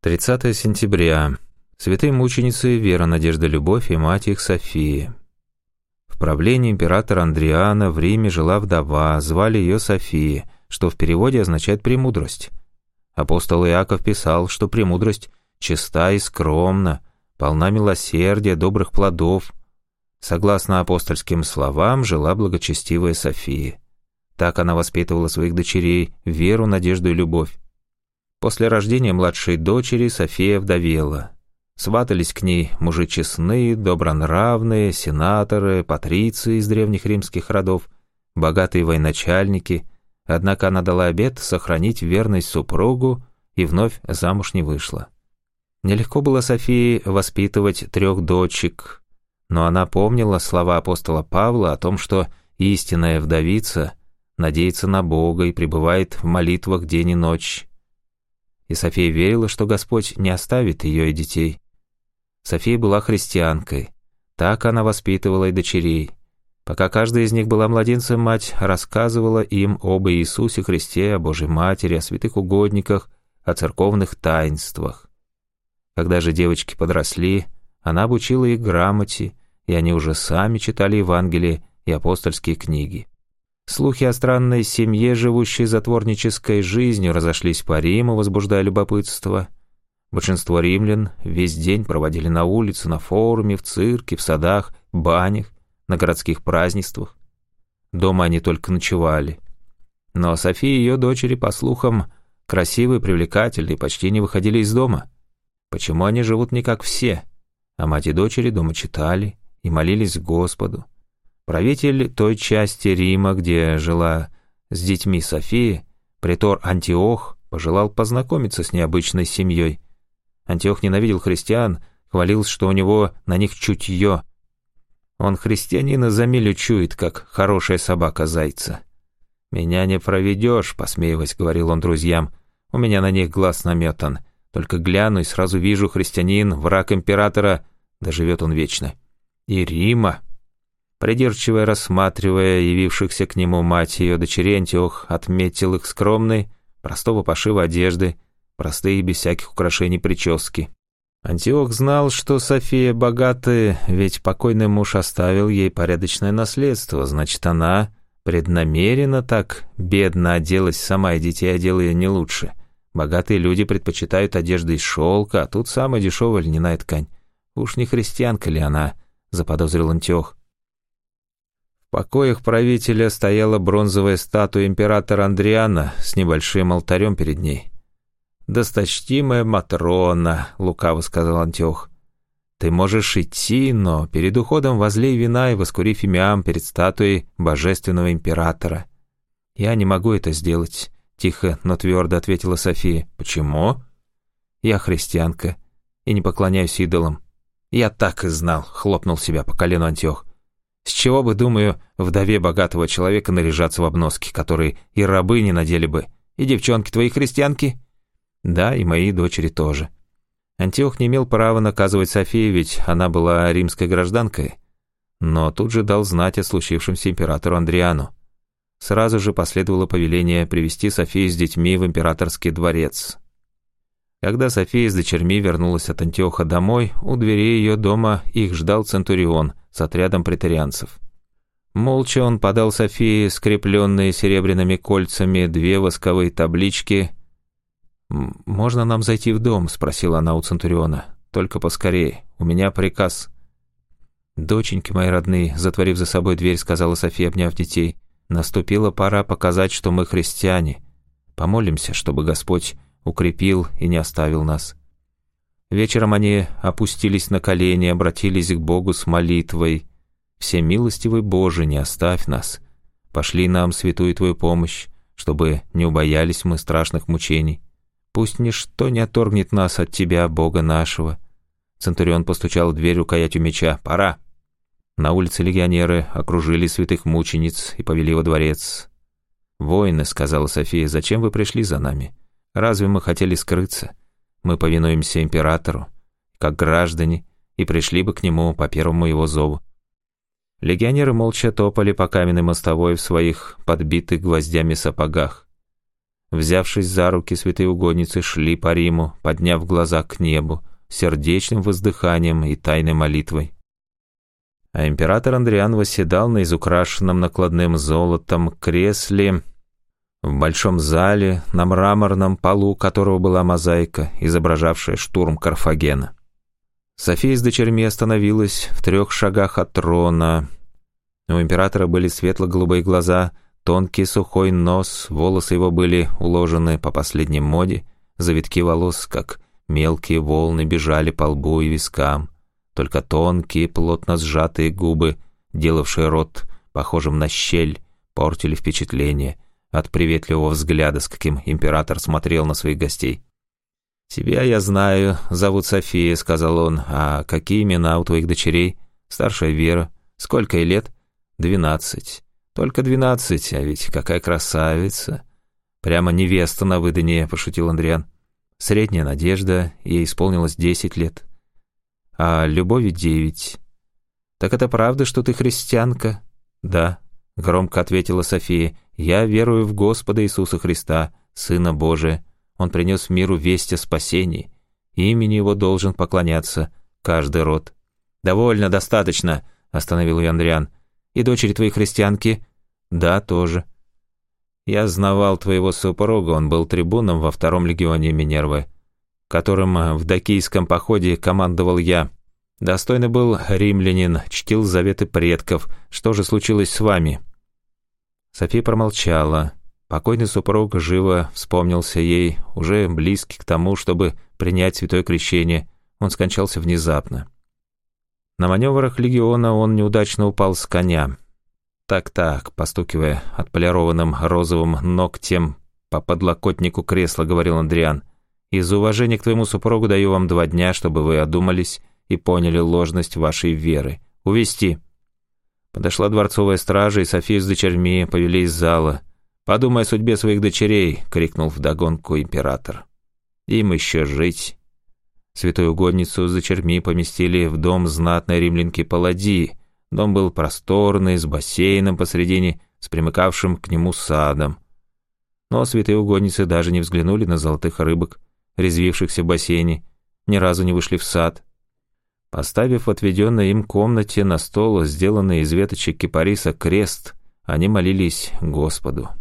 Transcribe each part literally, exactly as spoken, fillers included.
тридцатое сентября. Святые мученицы Вера, Надежда, Любовь и мать их София. В правлении императора Андриана в Риме жила вдова, звали ее София, что в переводе означает «премудрость». Апостол Иаков писал, что премудрость чиста и скромна, полна милосердия, добрых плодов. Согласно апостольским словам, жила благочестивая София. Так она воспитывала своих дочерей, Веру, Надежду и Любовь. После рождения младшей дочери София вдовела. Сватались к ней мужи честные, добронравные, сенаторы, патриции из древних римских родов, богатые военачальники, однако она дала обет сохранить верность супругу и вновь замуж не вышла. Нелегко было Софии воспитывать трех дочек, но она помнила слова апостола Павла о том, что истинная вдовица надеется на Бога и пребывает в молитвах день и ночь. И София верила, что Господь не оставит ее и детей. София была христианкой. Так она воспитывала и дочерей. Пока каждая из них была младенцем, мать рассказывала им об Иисусе Христе, о Божьей Матери, о святых угодниках, о церковных таинствах. Когда же девочки подросли, она обучила их грамоте, и они уже сами читали Евангелие и апостольские книги. Слухи о странной семье, живущей затворнической жизнью, разошлись по Риму, возбуждая любопытство. Большинство римлян весь день проводили на улице, на форуме, в цирке, в садах, банях, на городских празднествах. Дома они только ночевали. Но София и ее дочери, по слухам, красивые, привлекательные, почти не выходили из дома. Почему они живут не как все? А мать и дочери дома читали и молились Господу. Правитель той части Рима, где жила с детьми Софии, претор Антиох, пожелал познакомиться с необычной семьей. Антиох ненавидел христиан, хвалился, что у него на них чутье. Он христианина за милю чует, как хорошая собака зайца. «Меня не проведешь», — посмеиваясь, говорил он друзьям, — «у меня на них глаз наметан. Только гляну и сразу вижу, христианин, враг императора, да живет он вечно. И Рима». Придирчиво рассматривая явившихся к нему мать и ее дочерей, Антиох отметил их скромной, простого пошива одежды, простые, без всяких украшений прически. Антиох знал, что София богатая, ведь покойный муж оставил ей порядочное наследство, значит, она преднамеренно так бедно оделась сама, и детей одела ее не лучше. Богатые люди предпочитают одежды из шелка, а тут самая дешевая льняная ткань. Уж не христианка ли она, заподозрил Антиох. В покоях правителя стояла бронзовая статуя императора Андриана с небольшим алтарем перед ней. «Досточтимая Матрона», — лукаво сказал Антиох, — «ты можешь идти, но перед уходом возлей вина и воскури фимиам перед статуей божественного императора». «Я не могу это сделать», — тихо, но твердо ответила София. «Почему?» «Я христианка и не поклоняюсь идолам». «Я так и знал», — хлопнул себя по колену Антиох. «С чего бы, думаю, вдове богатого человека наряжаться в обноски, которые и рабы не надели бы? И девчонки твои христианки?» «Да, и мои дочери тоже». Антиох не имел права наказывать Софию, ведь она была римской гражданкой, но тут же дал знать о случившемся императору Андриану. Сразу же последовало повеление привести Софию с детьми в императорский дворец. Когда София с дочерьми вернулась от Антиоха домой, у дверей ее дома их ждал центурион с отрядом претарианцев. Молча он подал Софии скрепленные серебряными кольцами две восковые таблички. «Можно нам зайти в дом?» — спросила она у центуриона. «Только поскорее, у меня приказ». «Доченьки мои родные», — затворив за собой дверь, сказала София, обняв детей, — «наступила пора показать, что мы христиане. Помолимся, чтобы Господь укрепил и не оставил нас». Вечером они опустились на колени, обратились к Богу с молитвой. «Всемилостивый Боже, не оставь нас. Пошли нам святую Твою помощь, чтобы не убоялись мы страшных мучений. Пусть ничто не отторгнет нас от Тебя, Бога нашего». Центурион постучал в дверь рукоятью меча. «Пора». На улице легионеры окружили святых мучениц и повели во дворец. «Воины», — сказала София, — «зачем вы пришли за нами? Разве мы хотели скрыться? Мы повинуемся императору, как граждане, и пришли бы к нему по первому его зову». Легионеры молча топали по каменной мостовой в своих подбитых гвоздями сапогах. Взявшись за руки, святые угодницы шли по Риму, подняв глаза к небу, сердечным воздыханием и тайной молитвой. А император Андриан восседал на изукрашенном накладным золотом кресле в большом зале, на мраморном полу которого была мозаика, изображавшая штурм Карфагена. София с дочерьми остановилась в трех шагах от трона. У императора были светло-голубые глаза, тонкий сухой нос, волосы его были уложены по последней моде, завитки волос, как мелкие волны, бежали по лбу и вискам. Только тонкие, плотно сжатые губы, делавшие рот похожим на щель, портили впечатление от приветливого взгляда, с каким император смотрел на своих гостей. «Тебя я знаю, зовут София», — сказал он. «А какие имена у твоих дочерей? Старшая Вера. Сколько ей лет?» «Двенадцать. Только двенадцать, а ведь какая красавица!» «Прямо невеста на выданье», — пошутил Андриан. «Средняя Надежда, ей исполнилось десять лет. А Любови девять. Так это правда, что ты христианка?» «Да», — громко ответила София. «Я верую в Господа Иисуса Христа, Сына Божия. Он принес миру весть о спасении. Имени Его должен поклоняться каждый род». «Довольно, достаточно», — остановил ее Андриан. «И дочери твои христианки?» «Да, тоже». «Я знавал твоего супруга, он был трибуном во втором легионе Минервы, которым в Дакийском походе командовал я. Достойный был римлянин, чтил заветы предков. Что же случилось с вами?» София промолчала. Покойный супруг живо вспомнился ей, уже близкий к тому, чтобы принять святое крещение. Он скончался внезапно. На маневрах легиона он неудачно упал с коня. «Так-так», постукивая отполированным розовым ногтем по подлокотнику кресла, говорил Андриан. «Из уважения к твоему супругу даю вам два дня, чтобы вы одумались и поняли ложность вашей веры. Увести». Подошла дворцовая стража, и Софию с дочерьми повели из зала. «Подумай о судьбе своих дочерей», — крикнул вдогонку император. «Им еще жить». Святую угодницу с дочерьми поместили в дом знатной римлянки Палладии. Дом был просторный, с бассейном посредине, с примыкавшим к нему садом. Но святые угодницы даже не взглянули на золотых рыбок, резвившихся в бассейне, ни разу не вышли в сад. Поставив в отведенной им комнате на стол, сделанный из веточек кипариса, крест, они молились Господу.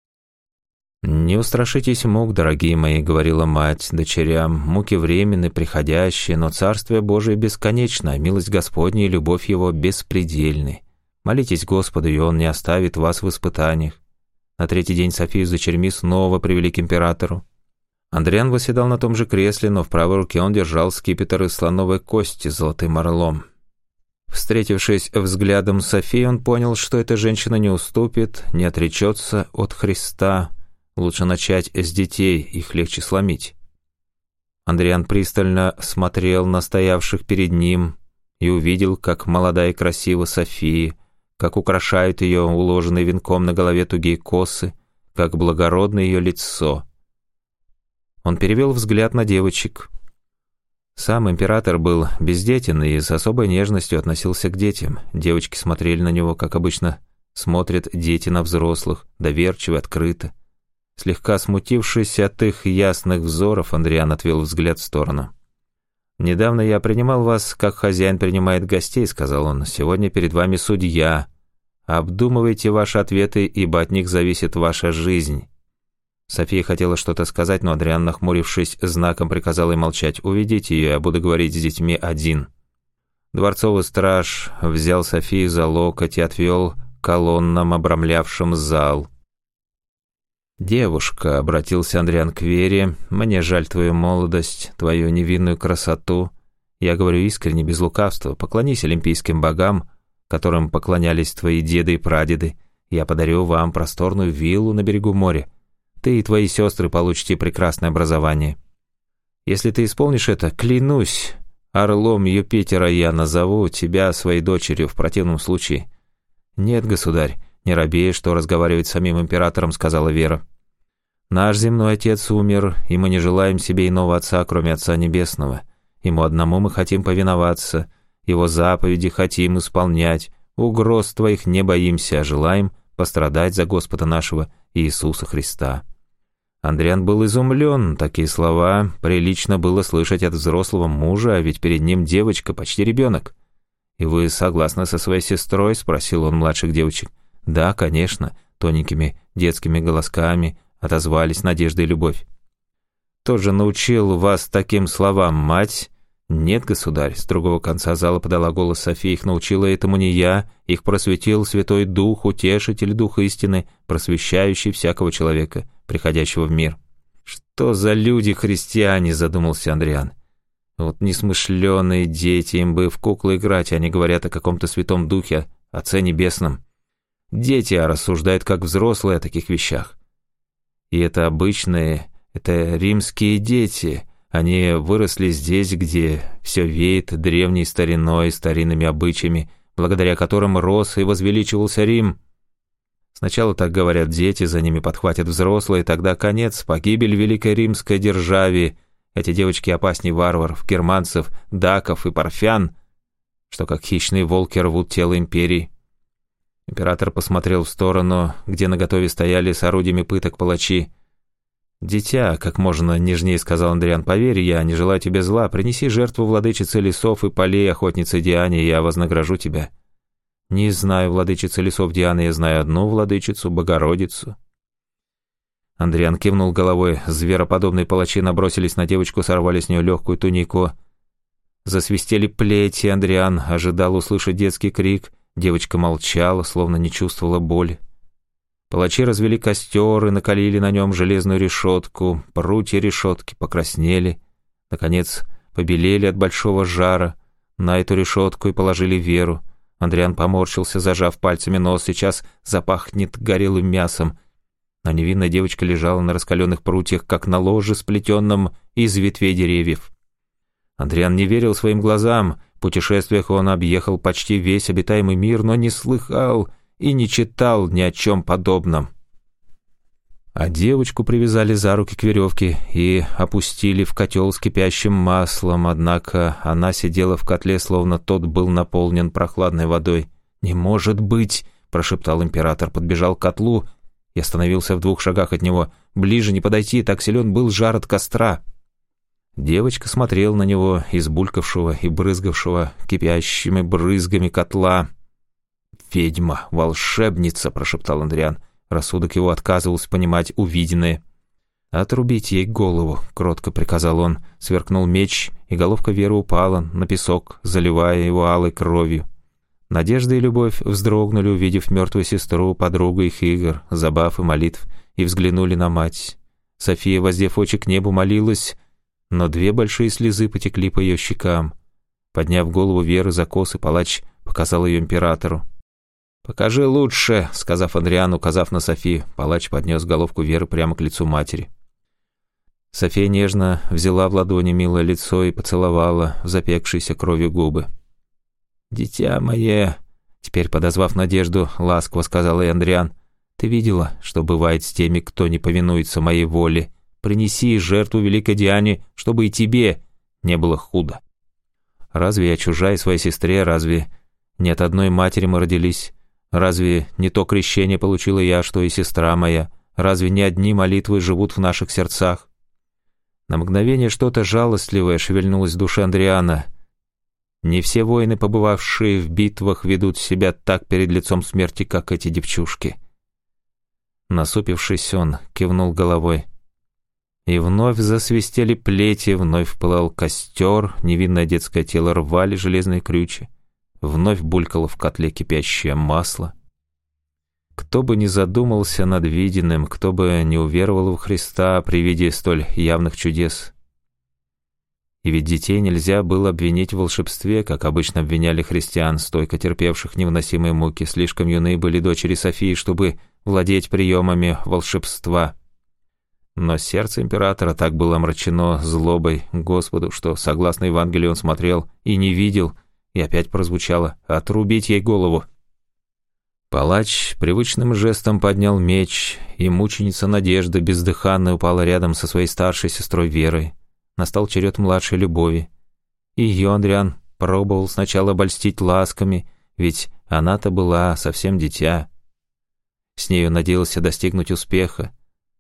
«Не устрашитесь мук, дорогие мои», — говорила мать дочерям, «муки временны, приходящие, но Царствие Божие бесконечно, а милость Господня и любовь Его беспредельны. Молитесь Господу, и Он не оставит вас в испытаниях». На третий день Софию с дочерьми снова привели к императору. Андриан восседал на том же кресле, но в правой руке он держал скипетр из слоновой кости с золотым орлом. Встретившись взглядом с Софией, он понял, что эта женщина не уступит, не отречется от Христа. Лучше начать с детей, их легче сломить. Андриан пристально смотрел на стоявших перед ним и увидел, как молода и красива София, как украшают ее уложенные венком на голове тугие косы, как благородно ее лицо. Он перевел взгляд на девочек. Сам император был бездетен и с особой нежностью относился к детям. Девочки смотрели на него, как обычно смотрят дети на взрослых, доверчиво, открыто. Слегка смутившись от их ясных взоров, Андриан отвел взгляд в сторону. «Недавно я принимал вас, как хозяин принимает гостей», — сказал он. «Сегодня перед вами судья. Обдумывайте ваши ответы, ибо от них зависит ваша жизнь». София хотела что-то сказать, но Андриан, нахмурившись, знаком приказал ей молчать. «Уведите ее, я буду говорить с детьми один». Дворцовый страж взял Софию за локоть и отвел к колоннам, обрамлявшим зал. «Девушка», — обратился Андриан к Вере, — «мне жаль твою молодость, твою невинную красоту. Я говорю искренне, без лукавства. Поклонись олимпийским богам, которым поклонялись твои деды и прадеды. Я подарю вам просторную виллу на берегу моря. Ты и твои сестры получите прекрасное образование. Если ты исполнишь это, клянусь, орлом Юпитера я назову тебя своей дочерью в противном случае». «Нет, государь, не робея, что разговаривать с самим императором», — сказала Вера. «Наш земной отец умер, и мы не желаем себе иного отца, кроме Отца Небесного. Ему одному мы хотим повиноваться, его заповеди хотим исполнять, угроз твоих не боимся, а желаем пострадать за Господа нашего Иисуса Христа». Андриан был изумлен. Такие слова прилично было слышать от взрослого мужа, а ведь перед ним девочка, почти ребенок. «И вы согласны со своей сестрой?» – спросил он младших девочек. «Да, конечно», – тоненькими детскими голосками отозвались Надежда и Любовь. «Кто же научил вас таким словам, мать?» «Нет, государь», — с другого конца зала подала голос София. «Их научила этому не я, их просветил Святой Дух, утешитель, Дух истины, просвещающий всякого человека, приходящего в мир». «Что за люди-христиане?» — задумался Андриан. «Вот несмышленые дети, им бы в куклы играть, они говорят о каком-то Святом Духе, Отце Небесном. Дети а рассуждают как взрослые о таких вещах. И это обычные, это римские дети». Они выросли здесь, где все веет древней стариной, старинными обычаями, благодаря которым рос и возвеличивался Рим. Сначала так говорят дети, за ними подхватят взрослые, тогда конец, погибель великой римской державе. Эти девочки опасней варваров, германцев, даков и парфян, что как хищные волки рвут тело империи. Император посмотрел в сторону, где наготове стояли с орудиями пыток палачи. «Дитя, как можно нежнее сказал Андриан, поверь, я не желаю тебе зла, принеси жертву владычице лесов и полей, охотнице Диане, и я вознагражу тебя». «Не знаю владычицы лесов Дианы, я знаю одну владычицу, Богородицу». Андриан кивнул головой, звероподобные палачи набросились на девочку, сорвали с нее легкую тунику. Засвистели плети, Андриан ожидал услышать детский крик, девочка молчала, словно не чувствовала боли. Палачи развели костер и накалили на нем железную решетку. Прутья решетки покраснели, наконец побелели от большого жара. На эту решетку и положили Веру. Андриан поморщился, зажав пальцами нос. Сейчас запахнет горелым мясом. А невинная девочка лежала на раскаленных прутьях, как на ложе, сплетенном из ветвей деревьев. Андриан не верил своим глазам. В путешествиях он объехал почти весь обитаемый мир, но не слыхал и не читал ни о чем подобном. А девочку привязали за руки к веревке и опустили в котел с кипящим маслом, однако она сидела в котле, словно тот был наполнен прохладной водой. «Не может быть!» – прошептал император, подбежал к котлу и остановился в двух шагах от него. Ближе не подойти, так силен был жар от костра. Девочка смотрела на него из булькавшего и брызгавшего кипящими брызгами котла. «Ведьма, волшебница!» – прошептал Андриан. Рассудок его отказывался понимать увиденное. «Отрубить ей голову!» – кротко приказал он. Сверкнул меч, и головка Веры упала на песок, заливая его алой кровью. Надежда и Любовь вздрогнули, увидев мертвую сестру, подругу их игр, забав и молитв, и взглянули на мать. София, воздев очи к небу, молилась, но две большие слезы потекли по ее щекам. Подняв голову Веры за косы, палач показал ее императору. «Покажи лучше», — сказав Андриану, указав на Софию, палач поднес головку Веры прямо к лицу матери. София нежно взяла в ладони милое лицо и поцеловала в запекшиеся кровью губы. «Дитя мое», — теперь подозвав Надежду, ласково сказал ей Андриан, «ты видела, что бывает с теми, кто не повинуется моей воле? Принеси жертву великой Диане, чтобы и тебе не было худо. Разве я чужая своей сестре, разве не от одной матери мы родились? Разве не то крещение получила я, что и сестра моя? Разве не одни молитвы живут в наших сердцах?» На мгновение что-то жалостливое шевельнулось в душе Андриана. Не все воины, побывавшие в битвах, ведут себя так перед лицом смерти, как эти девчушки. Насупившись, он кивнул головой. И вновь засвистели плети, вновь пылал костер, невинное детское тело рвали железные крючи. Вновь булькало в котле кипящее масло. Кто бы ни задумался над виденным, кто бы не уверовал в Христа при виде столь явных чудес. И ведь детей нельзя было обвинить в волшебстве, как обычно обвиняли христиан, стойко терпевших невыносимые муки. Слишком юны были дочери Софии, чтобы владеть приемами волшебства. Но сердце императора так было омрачено злобой к Господу, что, согласно Евангелию, он смотрел и не видел. И опять прозвучало «отрубить ей голову». Палач привычным жестом поднял меч, и мученица Надежда бездыханно упала рядом со своей старшей сестрой Верой. Настал черед младшей Любови. И ее Андриан пробовал сначала обольстить ласками, ведь она-то была совсем дитя. С нею надеялся достигнуть успеха.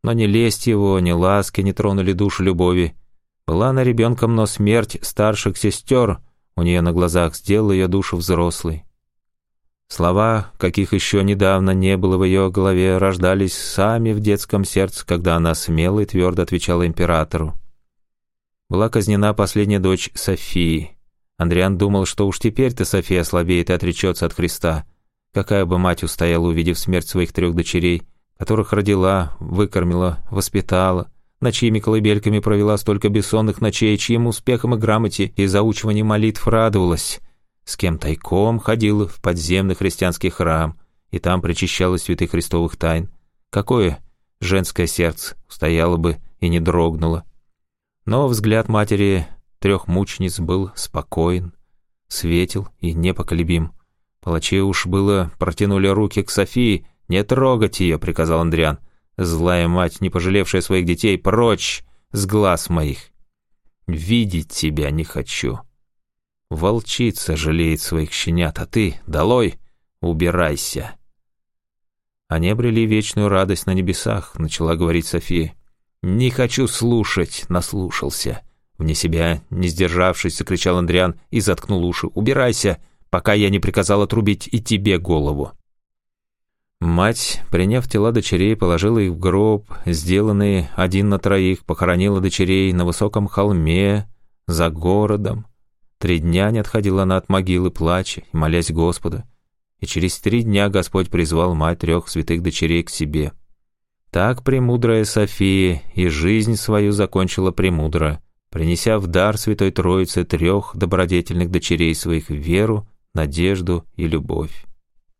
Но ни лесть его, ни ласки не тронули душу любови. Была она ребенком, но смерть старших сестер у нее на глазах сделала ее душу взрослой. Слова, каких еще недавно не было в ее голове, рождались сами в детском сердце, когда она смело и твердо отвечала императору. Была казнена последняя дочь Софии. Андриан думал, что уж теперь-то София ослабеет и отречется от Христа. Какая бы мать устояла, увидев смерть своих трех дочерей, которых родила, выкормила, воспитала, над чьими колыбельками провела столько бессонных ночей, чьим успехом и грамоте и заучиванием молитв радовалась, с кем тайком ходила в подземный христианский храм и там причащала святых христовых тайн. Какое женское сердце устояло бы и не дрогнуло. Но взгляд матери трех мучениц был спокоен, светел и непоколебим. Палачи уж было протянули руки к Софии. «Не трогать ее», — приказал Андриан. «Злая мать, не пожалевшая своих детей, прочь с глаз моих! Видеть тебя не хочу. Волчица жалеет своих щенят, а ты, долой, убирайся». «Они обрели вечную радость на небесах», — начала говорить София. «Не хочу слушать», — наслушался. Вне себя, не сдержавшись, закричал Андриан и заткнул уши. «Убирайся, пока я не приказал отрубить и тебе голову». Мать, приняв тела дочерей, положила их в гроб, сделанный один на троих, похоронила дочерей на высоком холме, за городом. Три дня не отходила она от могилы, плача и молясь Господу. И через три дня Господь призвал мать трех святых дочерей к себе. Так премудрая София и жизнь свою закончила премудро, принеся в дар Святой Троице трех добродетельных дочерей своих веру, надежду и любовь.